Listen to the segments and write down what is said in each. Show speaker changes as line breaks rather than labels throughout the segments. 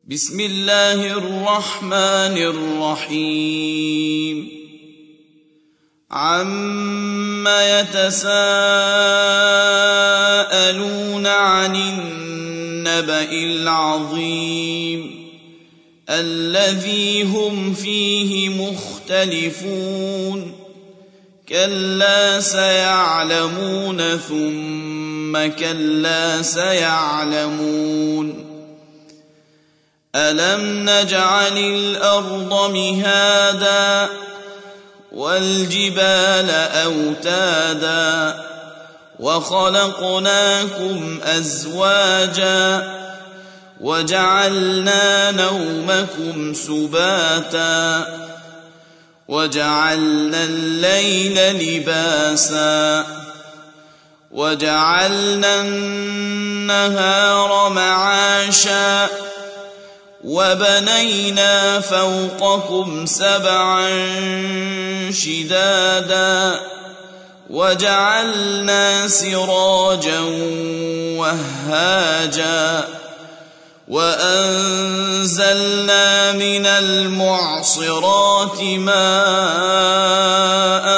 بسم الله الرحمن الرحيم عما يتساءلون عن النبأ العظيم الذي هم فيه مختلفون كلا سيعلمون ثم كلا سيعلمون ألم نجعل الأرض مهادا والجبال أوتادا وخلقناكم أزواجا وجعلنا نومكم سباتا وجعلنا الليل لباسا وجعلنا النهار معاشا وبنينا فوقكم سبعا شدادا وجعلنا سراجا وهاجا وأنزلنا من المعصرات ماء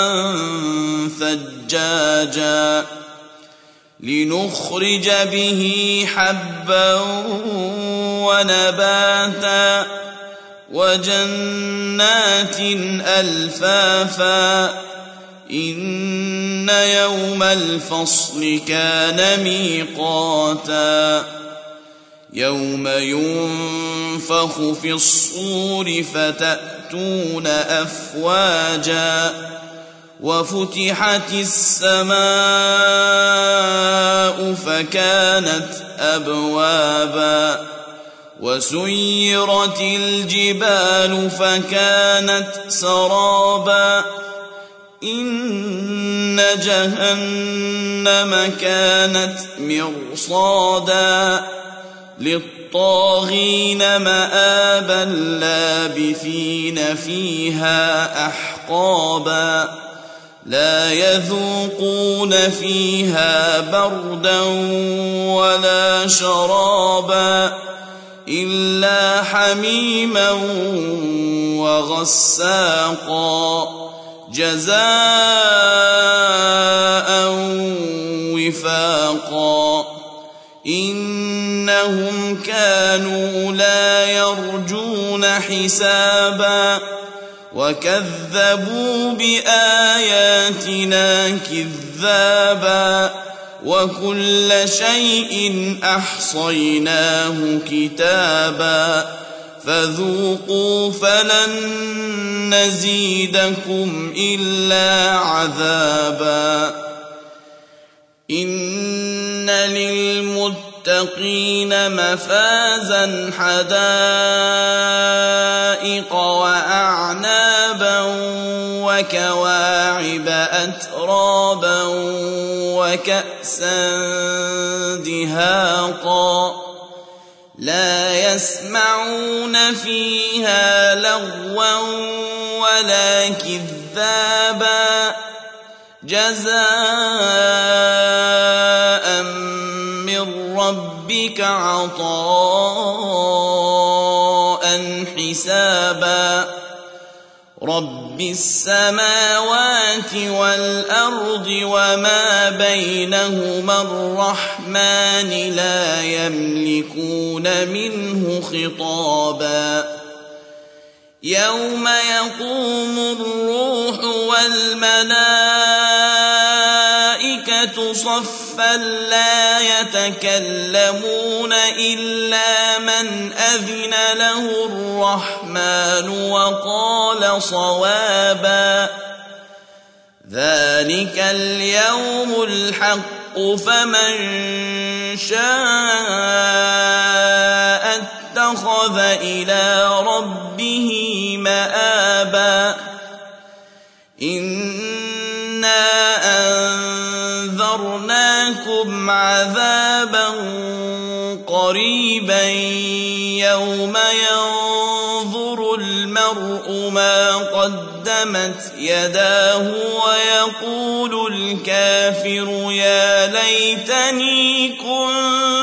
ثجاجا لنخرج به حبا ونباتا وجنات ألفافا إن يوم الفصل كان ميقاتا يوم ينفخ في الصور فتأتون أفواجا وفتحت السماء فكانت أبوابا وسيرت الجبال فكانت سرابا إن جهنم كانت مرصادا للطاغين مآبا لابثين فيها أحقابا لا يذوقون فيها بردا ولا شرابا إلا حميما وغساقا جزاء وفاقا إنهم كانوا لا يرجون حسابا وكذبوا بآياتنا كذابا وكل شيء أحصيناه كتابا فذوقوا فلن نزيدكم إلا عذابا إن للمتقين مفازا حدائق وأعنابا وكواعب أترابا وكأسا دهاقا لا يسمعون فيها لغوا ولا كذابا جزاء من ربك عطاء حسابا رب السماوات والأرض وما بينهما الرحمن لا يملكون منه خطابا يوم يقوم الروح والملائكة صفا لا يتكلمون إلا من أذن له الرحمن وقال صوابا ذلك اليوم الحق فمن شاء اتخذ إلى ربه مآبا إنا أنذرناكم عذابا قريبا يوم ينظر المرء ما قدمت يداه ويقول الكافر يا ليتني كنت